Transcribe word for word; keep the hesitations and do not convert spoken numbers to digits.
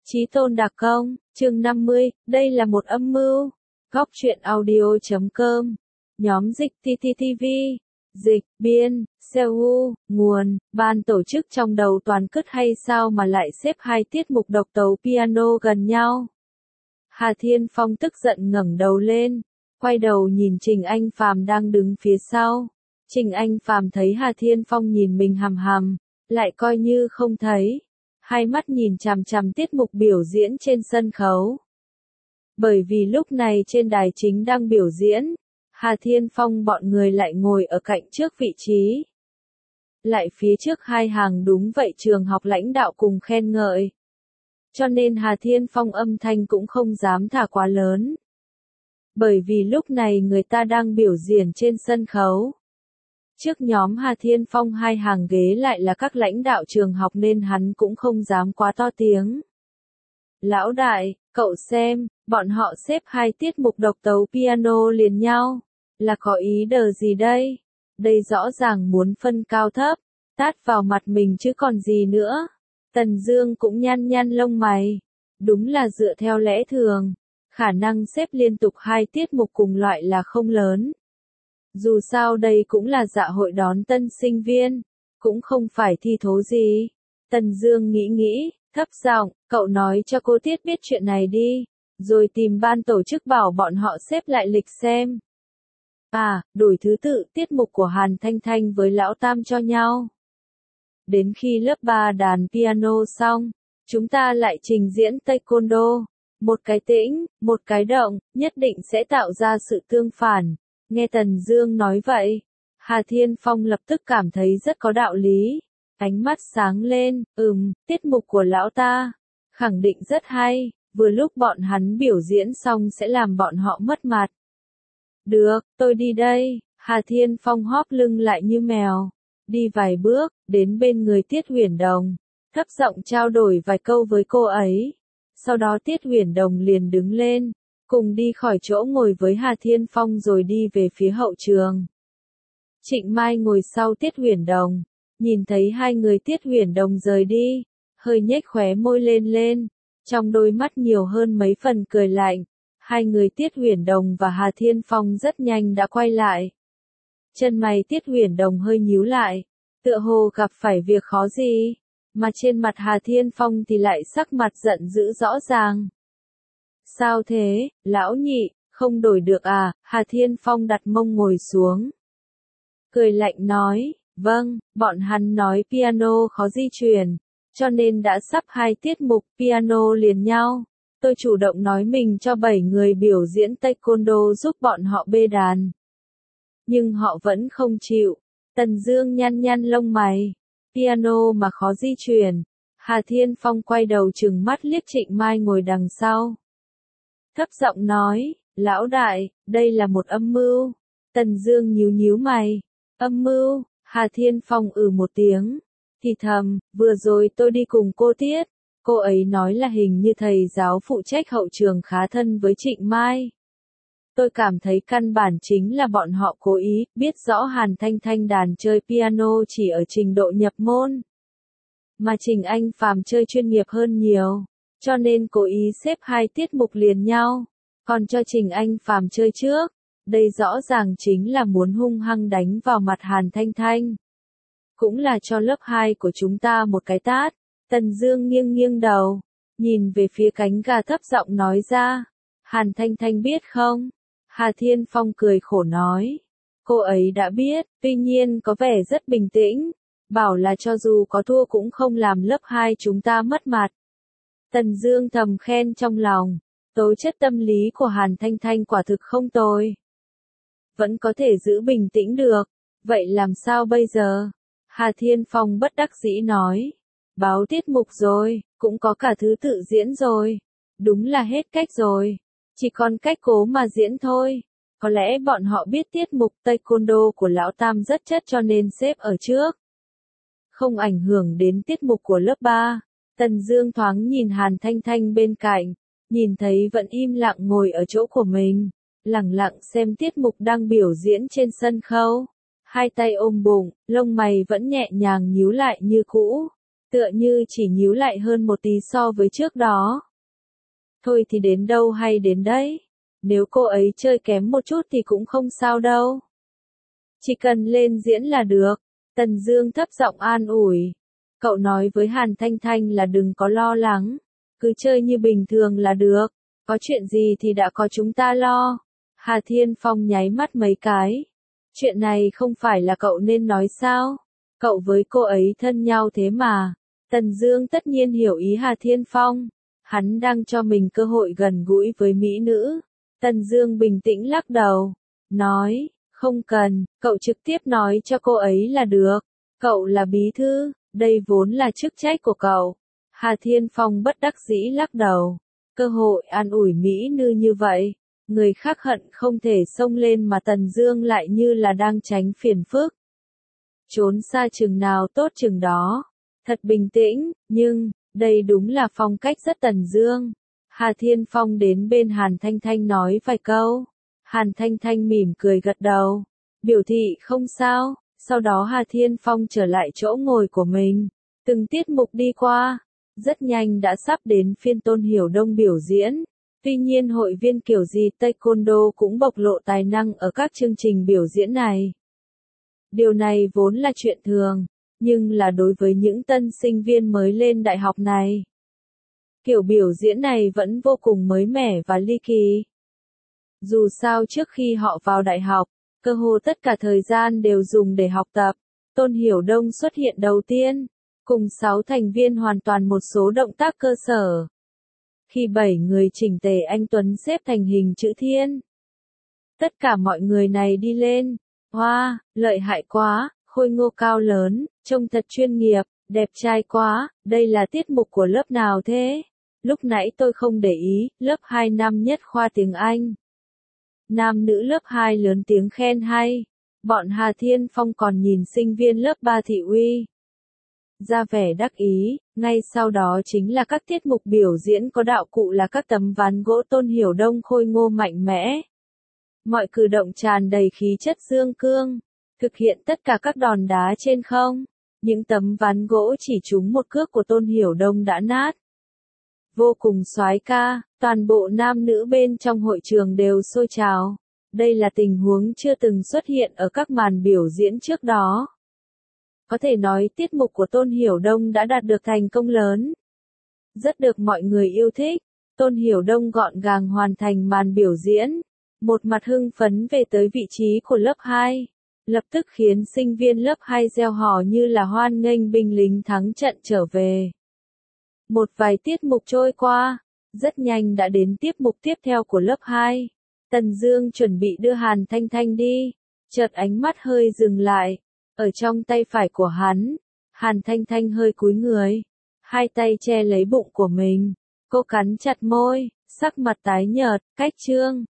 Chí tôn đặc công, chương năm mươi, đây là một âm mưu. Góc truyện audio chấm com. Nhóm dịch tê tê tê vê. Dịch, biên, Seoul, nguồn, ban tổ chức trong đầu toàn cứt hay sao mà lại xếp hai tiết mục độc tấu piano gần nhau. Hà Thiên Phong tức giận ngẩng đầu lên, quay đầu nhìn Trình Anh Phàm đang đứng phía sau. Trình Anh Phàm thấy Hà Thiên Phong nhìn mình hằm hằm, lại coi như không thấy. Hai mắt nhìn chằm chằm tiết mục biểu diễn trên sân khấu. Bởi vì lúc này trên đài chính đang biểu diễn, Hà Thiên Phong bọn người lại ngồi ở cạnh trước vị trí. Lại phía trước hai hàng đúng vậy trường học lãnh đạo cùng khen ngợi. Cho nên Hà Thiên Phong âm thanh cũng không dám thả quá lớn. Bởi vì lúc này người ta đang biểu diễn trên sân khấu. Trước nhóm Hà Thiên Phong hai hàng ghế lại là các lãnh đạo trường học nên hắn cũng không dám quá to tiếng. Lão đại, cậu xem, bọn họ xếp hai tiết mục độc tấu piano liền nhau. Là có ý đờ gì đây? Đây rõ ràng muốn phân cao thấp, tát vào mặt mình chứ còn gì nữa. Tần Dương cũng nhăn nhăn lông mày. Đúng là dựa theo lẽ thường, khả năng xếp liên tục hai tiết mục cùng loại là không lớn. Dù sao đây cũng là dạ hội đón tân sinh viên, cũng không phải thi thố gì. Tần Dương nghĩ nghĩ, thấp giọng, cậu nói cho cô Tiết biết chuyện này đi, rồi tìm ban tổ chức bảo bọn họ xếp lại lịch xem. À, đổi thứ tự tiết mục của Hàn Thanh Thanh với Lão Tam cho nhau. Đến khi lớp ba đàn piano xong, chúng ta lại trình diễn taekwondo. Một cái tĩnh, một cái động, nhất định sẽ tạo ra sự tương phản. Nghe Tần Dương nói vậy, Hà Thiên Phong lập tức cảm thấy rất có đạo lý. Ánh mắt sáng lên, ừm, tiết mục của lão ta, khẳng định rất hay, vừa lúc bọn hắn biểu diễn xong sẽ làm bọn họ mất mặt. Được, tôi đi đây. Hà Thiên Phong hóp lưng lại như mèo, đi vài bước, đến bên người Tiết Huyền Đồng, thấp giọng trao đổi vài câu với cô ấy. Sau đó Tiết Huyền Đồng liền đứng lên, cùng đi khỏi chỗ ngồi với Hà Thiên Phong rồi đi về phía hậu trường. Trịnh Mai ngồi sau Tiết Huyền Đồng, nhìn thấy hai người Tiết Huyền Đồng rời đi, hơi nhếch khóe môi lên lên, trong đôi mắt nhiều hơn mấy phần cười lạnh. Hai người Tiết Huyền Đồng và Hà Thiên Phong rất nhanh đã quay lại. Chân mày Tiết Huyền Đồng hơi nhíu lại, tựa hồ gặp phải việc khó gì, mà trên mặt Hà Thiên Phong thì lại sắc mặt giận dữ rõ ràng. Sao thế, lão nhị, không đổi được à? Hà Thiên Phong đặt mông ngồi xuống, cười lạnh nói, vâng, bọn hắn nói piano khó di chuyển, cho nên đã sắp hai tiết mục piano liền nhau. Tôi chủ động nói mình cho bảy người biểu diễn taekwondo giúp bọn họ bê đàn. Nhưng họ vẫn không chịu. Tần Dương nhăn nhăn lông mày. Piano mà khó di chuyển. Hà Thiên Phong quay đầu trừng mắt liếc Trịnh Mai ngồi đằng sau. Thấp giọng nói, lão đại, đây là một âm mưu. Tần Dương nhíu nhíu mày. Âm mưu? Hà Thiên Phong ừ một tiếng. Thì thầm, vừa rồi tôi đi cùng cô Tiết. Cô ấy nói là hình như thầy giáo phụ trách hậu trường khá thân với Trịnh Mai. Tôi cảm thấy căn bản chính là bọn họ cố ý, biết rõ Hàn Thanh Thanh đàn chơi piano chỉ ở trình độ nhập môn. Mà Trình Anh Phàm chơi chuyên nghiệp hơn nhiều, cho nên cố ý xếp hai tiết mục liền nhau, còn cho Trình Anh Phàm chơi trước. Đây rõ ràng chính là muốn hung hăng đánh vào mặt Hàn Thanh Thanh. Cũng là cho lớp hai của chúng ta một cái tát. Tần Dương nghiêng nghiêng đầu, nhìn về phía cánh gà thấp giọng nói ra, Hàn Thanh Thanh biết không? Hà Thiên Phong cười khổ nói, cô ấy đã biết, tuy nhiên có vẻ rất bình tĩnh, bảo là cho dù có thua cũng không làm lớp hai chúng ta mất mặt. Tần Dương thầm khen trong lòng, tố chất tâm lý của Hàn Thanh Thanh quả thực không tồi. Vẫn có thể giữ bình tĩnh được, vậy làm sao bây giờ? Hà Thiên Phong bất đắc dĩ nói. Báo tiết mục rồi, cũng có cả thứ tự diễn rồi. Đúng là hết cách rồi. Chỉ còn cách cố mà diễn thôi. Có lẽ bọn họ biết tiết mục taekwondo của Lão Tam rất chất cho nên xếp ở trước. Không ảnh hưởng đến tiết mục của lớp ba. Tần Dương thoáng nhìn Hàn Thanh Thanh bên cạnh. Nhìn thấy vẫn im lặng ngồi ở chỗ của mình. Lặng lặng xem tiết mục đang biểu diễn trên sân khấu. Hai tay ôm bụng, lông mày vẫn nhẹ nhàng nhíu lại như cũ. tựa như chỉ nhíu lại hơn một tí so với trước đó. Thôi thì đến đâu hay đến đấy. Nếu cô ấy chơi kém một chút thì cũng không sao đâu. Chỉ cần lên diễn là được. Tần Dương thấp giọng an ủi. Cậu nói với Hàn Thanh Thanh là đừng có lo lắng. Cứ chơi như bình thường là được. Có chuyện gì thì đã có chúng ta lo. Hà Thiên Phong nháy mắt mấy cái. Chuyện này không phải là cậu nên nói sao? Cậu với cô ấy thân nhau thế mà. Tần Dương tất nhiên hiểu ý Hà Thiên Phong. Hắn đang cho mình cơ hội gần gũi với mỹ nữ. Tần Dương bình tĩnh lắc đầu. Nói, không cần, cậu trực tiếp nói cho cô ấy là được. Cậu là bí thư, đây vốn là chức trách của cậu. Hà Thiên Phong bất đắc dĩ lắc đầu. Cơ hội an ủi mỹ nữ như vậy. Người khác hận không thể xông lên mà Tần Dương lại như là đang tránh phiền phức. Trốn xa chừng nào tốt chừng đó. Thật bình tĩnh, nhưng, đây đúng là phong cách rất Tần Dương. Hà Thiên Phong đến bên Hàn Thanh Thanh nói vài câu. Hàn Thanh Thanh mỉm cười gật đầu. Biểu thị không sao. Sau đó Hà Thiên Phong trở lại chỗ ngồi của mình. Từng tiết mục đi qua. Rất nhanh đã sắp đến phiên Tôn Hiểu Đông biểu diễn. Tuy nhiên hội viên kiểu gì Taekwondo cũng bộc lộ tài năng ở các chương trình biểu diễn này. Điều này vốn là chuyện thường, nhưng là đối với những tân sinh viên mới lên đại học này. Kiểu biểu diễn này vẫn vô cùng mới mẻ và ly kỳ. Dù sao trước khi họ vào đại học, cơ hồ tất cả thời gian đều dùng để học tập. Tôn Hiểu Đông xuất hiện đầu tiên, cùng sáu thành viên hoàn toàn một số động tác cơ sở. Khi bảy người chỉnh tề anh tuấn xếp thành hình chữ thiên. Tất cả mọi người này đi lên. Hoa, wow, lợi hại quá, khôi ngô cao lớn, trông thật chuyên nghiệp, đẹp trai quá, đây là tiết mục của lớp nào thế? Lúc nãy tôi không để ý, lớp hai năm nhất khoa tiếng Anh. Nam nữ lớp hai lớn tiếng khen hay. Bọn Hà Thiên Phong còn nhìn sinh viên lớp ba thị uy. Ra vẻ đắc ý, ngay sau đó chính là các tiết mục biểu diễn có đạo cụ là các tấm ván gỗ. Tôn Hiểu Đông khôi ngô mạnh mẽ. Mọi cử động tràn đầy khí chất dương cương, thực hiện tất cả các đòn đá trên không. Những tấm ván gỗ chỉ trúng một cước của Tôn Hiểu Đông đã nát. Vô cùng soái ca, toàn bộ nam nữ bên trong hội trường đều sôi trào. Đây là tình huống chưa từng xuất hiện ở các màn biểu diễn trước đó. Có thể nói tiết mục của Tôn Hiểu Đông đã đạt được thành công lớn. Rất được mọi người yêu thích. Tôn Hiểu Đông gọn gàng hoàn thành màn biểu diễn. Một mặt hưng phấn về tới vị trí của lớp hai. Lập tức khiến sinh viên lớp hai reo hò như là hoan nghênh binh lính thắng trận trở về. Một vài tiết mục trôi qua. Rất nhanh đã đến tiết mục tiếp theo của lớp hai. Tần Dương chuẩn bị đưa Hàn Thanh Thanh đi. Chợt ánh mắt hơi dừng lại. Ở trong tay phải của hắn, Hàn Thanh Thanh hơi cúi người, hai tay che lấy bụng của mình. Cô cắn chặt môi, sắc mặt tái nhợt, cách trương.